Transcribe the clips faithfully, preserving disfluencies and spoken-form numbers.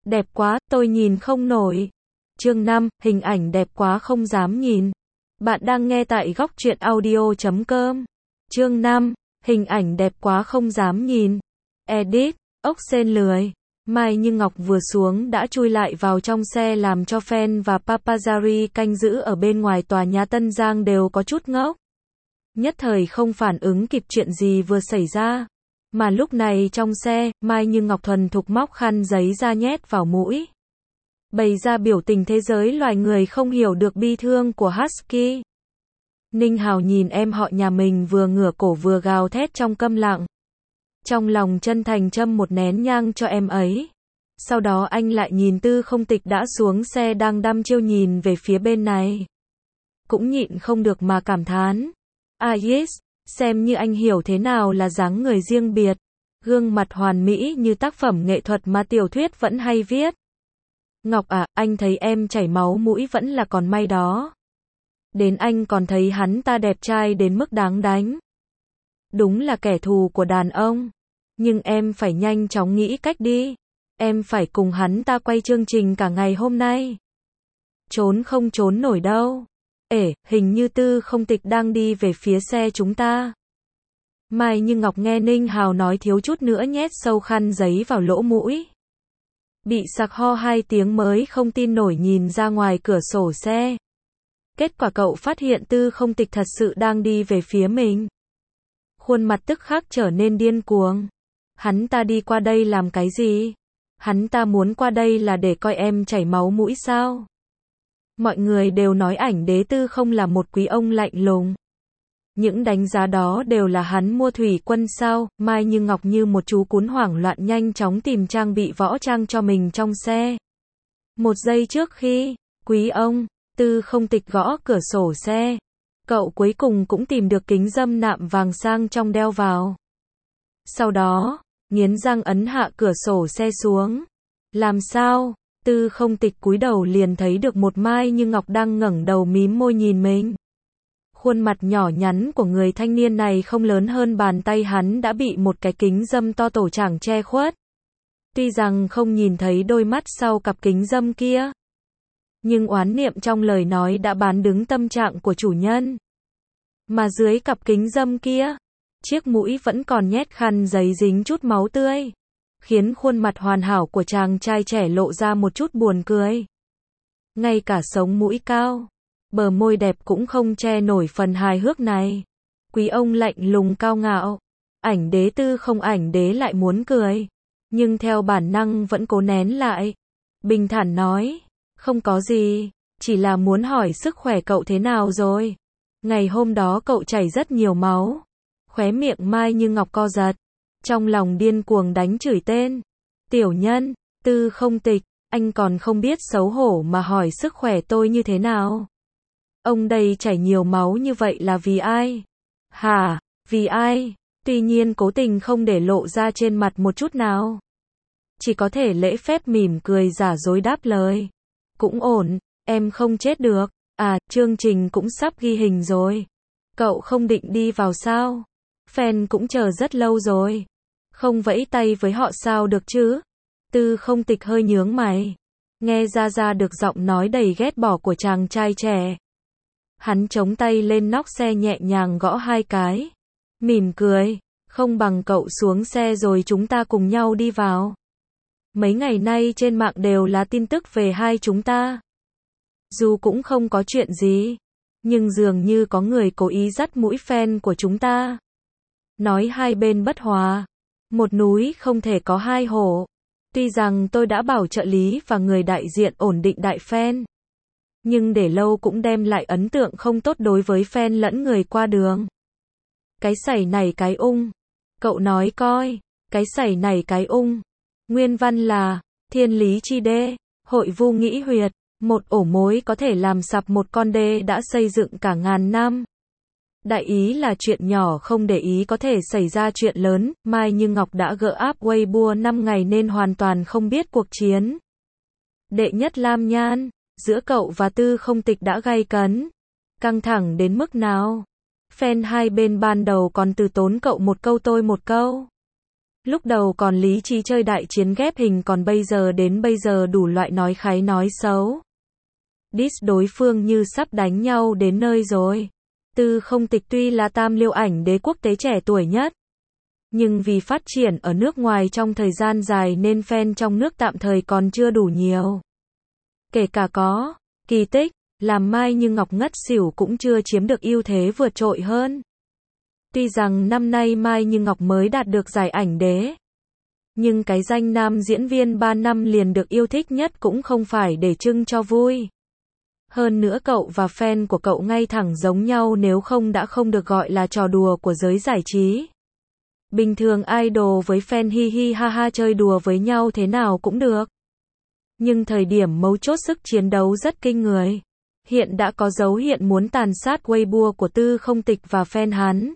Đẹp quá, tôi nhìn không nổi. Chương năm, hình ảnh đẹp quá không dám nhìn. Bạn đang nghe tại góc truyện audio chấm com. Chương năm, hình ảnh đẹp quá không dám nhìn. Edit, ốc sên lười. Mai Như Ngọc vừa xuống đã chui lại vào trong xe làm cho fan và paparazzi canh giữ ở bên ngoài tòa nhà Tân Giang đều có chút ngốc. Nhất thời không phản ứng kịp chuyện gì vừa xảy ra. Mà lúc này trong xe, Mai Như Ngọc thuần thục móc khăn giấy ra nhét vào mũi. Bày ra biểu tình thế giới loài người không hiểu được bi thương của Husky. Ninh Hào nhìn em họ nhà mình vừa ngửa cổ vừa gào thét trong câm lặng. Trong lòng chân thành châm một nén nhang cho em ấy. Sau đó anh lại nhìn Tư Không Tịch đã xuống xe đang đăm chiêu nhìn về phía bên này. Cũng nhịn không được mà cảm thán. Ah yes, xem như anh hiểu thế nào là dáng người riêng biệt. Gương mặt hoàn mỹ như tác phẩm nghệ thuật mà tiểu thuyết vẫn hay viết. Ngọc à, anh thấy em chảy máu mũi vẫn là còn may đó. Đến anh còn thấy hắn ta đẹp trai đến mức đáng đánh. Đúng là kẻ thù của đàn ông. Nhưng em phải nhanh chóng nghĩ cách đi. Em phải cùng hắn ta quay chương trình cả ngày hôm nay. Trốn không trốn nổi đâu. Ể, hình như Tư Không Tịch đang đi về phía xe chúng ta. Mai Như Ngọc nghe Ninh Hào nói thiếu chút nữa nhét sâu khăn giấy vào lỗ mũi. Bị sặc ho hai tiếng mới không tin nổi nhìn ra ngoài cửa sổ xe. Kết quả cậu phát hiện Tư Không Tịch thật sự đang đi về phía mình. Khuôn mặt tức khắc trở nên điên cuồng. Hắn ta đi qua đây làm cái gì? Hắn ta muốn qua đây là để coi em chảy máu mũi sao? Mọi người đều nói ảnh đế Tư Không là một quý ông lạnh lùng. Những đánh giá đó đều là hắn mua thủy quân sao? Mai Như Ngọc như một chú cún hoảng loạn nhanh chóng tìm trang bị võ trang cho mình trong xe. Một giây trước khi, quý ông, Tư Không Tịch gõ cửa sổ xe. Cậu cuối cùng cũng tìm được kính dâm nạm vàng sang trong đeo vào. Sau đó, nghiến răng ấn hạ cửa sổ xe xuống. Làm sao? Tư Không Tịch cúi đầu liền thấy được một Mai Như Ngọc đang ngẩng đầu mím môi nhìn mình. Khuôn mặt nhỏ nhắn của người thanh niên này không lớn hơn bàn tay hắn đã bị một cái kính dâm to tổ chảng che khuất. Tuy rằng không nhìn thấy đôi mắt sau cặp kính dâm kia, nhưng oán niệm trong lời nói đã bán đứng tâm trạng của chủ nhân. Mà dưới cặp kính dâm kia, chiếc mũi vẫn còn nhét khăn giấy dính chút máu tươi, khiến khuôn mặt hoàn hảo của chàng trai trẻ lộ ra một chút buồn cười. Ngay cả sống mũi cao, bờ môi đẹp cũng không che nổi phần hài hước này. Quý ông lạnh lùng cao ngạo. Ảnh đế Tư Không ảnh đế lại muốn cười, nhưng theo bản năng vẫn cố nén lại. Bình thản nói, không có gì, chỉ là muốn hỏi sức khỏe cậu thế nào rồi. Ngày hôm đó cậu chảy rất nhiều máu. Khóe miệng Mai Như Ngọc co giật, trong lòng điên cuồng đánh chửi tên. Tiểu nhân, Tư Không Tịch, anh còn không biết xấu hổ mà hỏi sức khỏe tôi như thế nào. Ông đây chảy nhiều máu như vậy là vì ai? Hả, vì ai? Tuy nhiên cố tình không để lộ ra trên mặt một chút nào. Chỉ có thể lễ phép mỉm cười giả dối đáp lời. Cũng ổn, em không chết được. À, chương trình cũng sắp ghi hình rồi. Cậu không định đi vào sao? Fan cũng chờ rất lâu rồi. Không vẫy tay với họ sao được chứ? Tư Không Tịch hơi nhướng mày. Nghe ra ra được giọng nói đầy ghét bỏ của chàng trai trẻ. Hắn chống tay lên nóc xe nhẹ nhàng gõ hai cái. Mỉm cười. Không bằng cậu xuống xe rồi chúng ta cùng nhau đi vào. Mấy ngày nay trên mạng đều là tin tức về hai chúng ta. Dù cũng không có chuyện gì, nhưng dường như có người cố ý dắt mũi fan của chúng ta. Nói hai bên bất hòa. Một núi không thể có hai hổ. Tuy rằng tôi đã bảo trợ lý và người đại diện ổn định đại fan, nhưng để lâu cũng đem lại ấn tượng không tốt đối với fan lẫn người qua đường. Cái sảy này cái ung. Cậu nói coi. Cái sảy này cái ung. Nguyên văn là, thiên lý chi đê, hội vu nghĩ huyệt. Một ổ mối có thể làm sập một con đê đã xây dựng cả ngàn năm. Đại ý là chuyện nhỏ không để ý có thể xảy ra chuyện lớn. Mai Như Ngọc đã gỡ áp Weibo năm ngày nên hoàn toàn không biết cuộc chiến đệ nhất Lam Nhan giữa cậu và Tư Không Tịch đã gay cấn, căng thẳng đến mức nào. Fan hai bên ban đầu còn từ tốn cậu một câu tôi một câu. Lúc đầu còn lý trí chơi đại chiến ghép hình, còn bây giờ đến bây giờ đủ loại nói khái nói xấu. Diss đối phương như sắp đánh nhau đến nơi rồi. Tư Không Tịch tuy là tam liêu ảnh đế quốc tế trẻ tuổi nhất, nhưng vì phát triển ở nước ngoài trong thời gian dài nên fan trong nước tạm thời còn chưa đủ nhiều. Kể cả có kỳ tích, làm Mai Như Ngọc ngất xỉu cũng chưa chiếm được ưu thế vượt trội hơn. Tuy rằng năm nay Mai Như Ngọc mới đạt được giải ảnh đế, nhưng cái danh nam diễn viên ba năm liền được yêu thích nhất cũng không phải để trưng cho vui. Hơn nữa cậu và fan của cậu ngay thẳng giống nhau, nếu không đã không được gọi là trò đùa của giới giải trí. Bình thường idol với fan hi hi ha ha chơi đùa với nhau thế nào cũng được. Nhưng thời điểm mấu chốt sức chiến đấu rất kinh người. Hiện đã có dấu hiệu muốn tàn sát Weibo của Tư Không Tịch và fan hắn.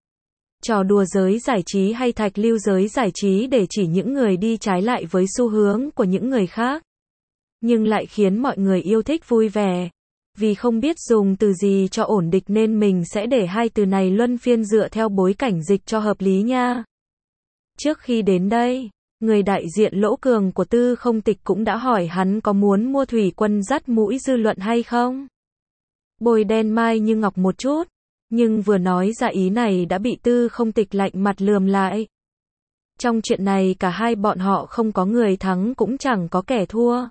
Trò đùa giới giải trí hay thạch lưu giới giải trí để chỉ những người đi trái lại với xu hướng của những người khác, nhưng lại khiến mọi người yêu thích vui vẻ. Vì không biết dùng từ gì cho ổn định nên mình sẽ để hai từ này luân phiên dựa theo bối cảnh dịch cho hợp lý nha. Trước khi đến đây, người đại diện Lỗ Cường của Tư Không Tịch cũng đã hỏi hắn có muốn mua thủy quân dắt mũi dư luận hay không. Bôi đen Mai Như Ngọc một chút, nhưng vừa nói ra ý này đã bị Tư Không Tịch lạnh mặt lườm lại. Trong chuyện này cả hai bọn họ không có người thắng cũng chẳng có kẻ thua.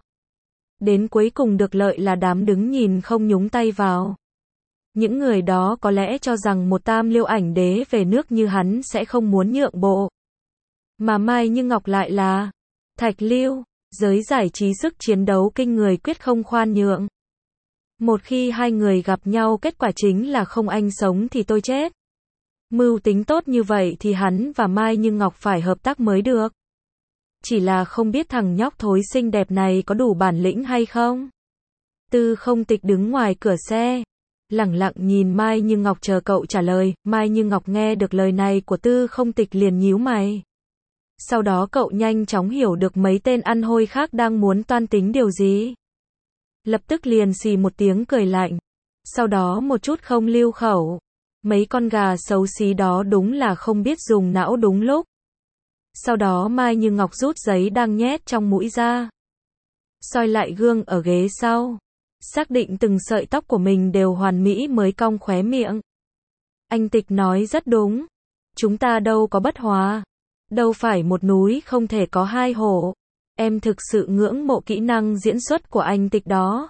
Đến cuối cùng được lợi là đám đứng nhìn không nhúng tay vào. Những người đó có lẽ cho rằng một tam liêu ảnh đế về nước như hắn sẽ không muốn nhượng bộ. Mà Mai Như Ngọc lại là thạch lưu, giới giải trí sức chiến đấu kinh người quyết không khoan nhượng. Một khi hai người gặp nhau kết quả chính là không anh sống thì tôi chết. Mưu tính tốt như vậy thì hắn và Mai Như Ngọc phải hợp tác mới được. Chỉ là không biết thằng nhóc thối xinh đẹp này có đủ bản lĩnh hay không. Tư Không Tịch đứng ngoài cửa xe, lẳng lặng nhìn Mai Như Ngọc chờ cậu trả lời. Mai Như Ngọc nghe được lời này của Tư Không Tịch liền nhíu mày. Sau đó cậu nhanh chóng hiểu được mấy tên ăn hôi khác đang muốn toan tính điều gì. Lập tức liền xì một tiếng cười lạnh. Sau đó một chút không lưu khẩu. Mấy con gà xấu xí đó đúng là không biết dùng não đúng lúc. Sau đó Mai Như Ngọc rút giấy đang nhét trong mũi ra, soi lại gương ở ghế sau, xác định từng sợi tóc của mình đều hoàn mỹ mới cong khóe miệng. Anh Tịch nói rất đúng. Chúng ta đâu có bất hòa. Đâu phải một núi không thể có hai hổ. Em thực sự ngưỡng mộ kỹ năng diễn xuất của anh Tịch đó.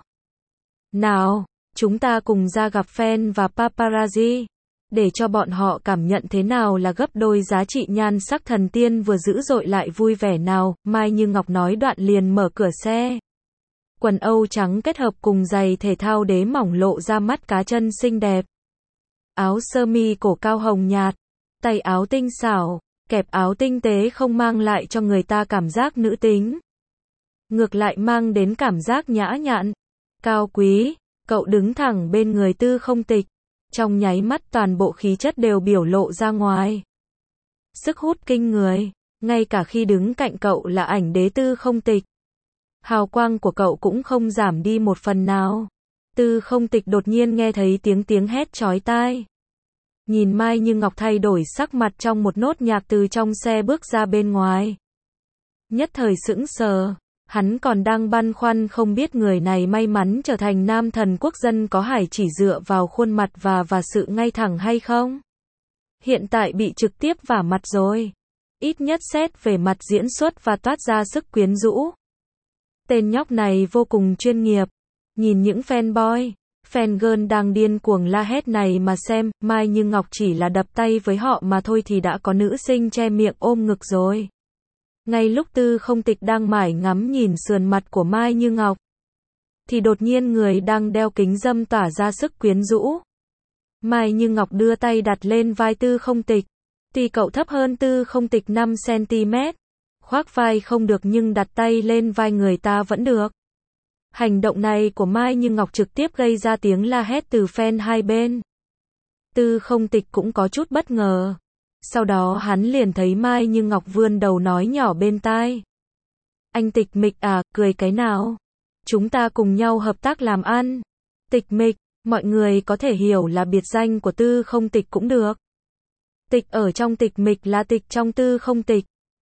Nào, chúng ta cùng ra gặp fan và paparazzi, để cho bọn họ cảm nhận thế nào là gấp đôi giá trị nhan sắc thần tiên vừa dữ dội lại vui vẻ nào. Mai Như Ngọc nói đoạn liền mở cửa xe. Quần âu trắng kết hợp cùng giày thể thao đế mỏng lộ ra mắt cá chân xinh đẹp. Áo sơ mi cổ cao hồng nhạt, tay áo tinh xảo, kẹp áo tinh tế không mang lại cho người ta cảm giác nữ tính. Ngược lại mang đến cảm giác nhã nhặn, cao quý. Cậu đứng thẳng bên người Tư Không Tịch. Trong nháy mắt toàn bộ khí chất đều biểu lộ ra ngoài. Sức hút kinh người, ngay cả khi đứng cạnh cậu là ảnh đế Tư Không Tịch. Hào quang của cậu cũng không giảm đi một phần nào. Tư Không Tịch đột nhiên nghe thấy tiếng tiếng hét chói tai. Nhìn Mai Như Ngọc thay đổi sắc mặt trong một nốt nhạc từ trong xe bước ra bên ngoài. Nhất thời sững sờ. Hắn còn đang băn khoăn không biết người này may mắn trở thành nam thần quốc dân có hải chỉ dựa vào khuôn mặt và và sự ngay thẳng hay không. Hiện tại bị trực tiếp vả mặt rồi. Ít nhất xét về mặt diễn xuất và toát ra sức quyến rũ. Tên nhóc này vô cùng chuyên nghiệp. Nhìn những fanboy, fangirl đang điên cuồng la hét này mà xem, Mai Như Ngọc chỉ là đập tay với họ mà thôi thì đã có nữ sinh che miệng ôm ngực rồi. Ngay lúc Tư Không Tịch đang mải ngắm nhìn sườn mặt của Mai Như Ngọc, thì đột nhiên người đang đeo kính râm tỏa ra sức quyến rũ. Mai Như Ngọc đưa tay đặt lên vai Tư Không Tịch. Tuy cậu thấp hơn Tư Không Tịch năm xăng ti mét, khoác vai không được nhưng đặt tay lên vai người ta vẫn được. Hành động này của Mai Như Ngọc trực tiếp gây ra tiếng la hét từ fan hai bên. Tư Không Tịch cũng có chút bất ngờ. Sau đó hắn liền thấy Mai Như Ngọc vươn đầu nói nhỏ bên tai. Anh Tịch Mịch à, cười cái nào? Chúng ta cùng nhau hợp tác làm ăn. Tịch Mịch, mọi người có thể hiểu là biệt danh của Tư Không Tịch cũng được. Tịch ở trong Tịch Mịch là tịch trong Tư Không Tịch.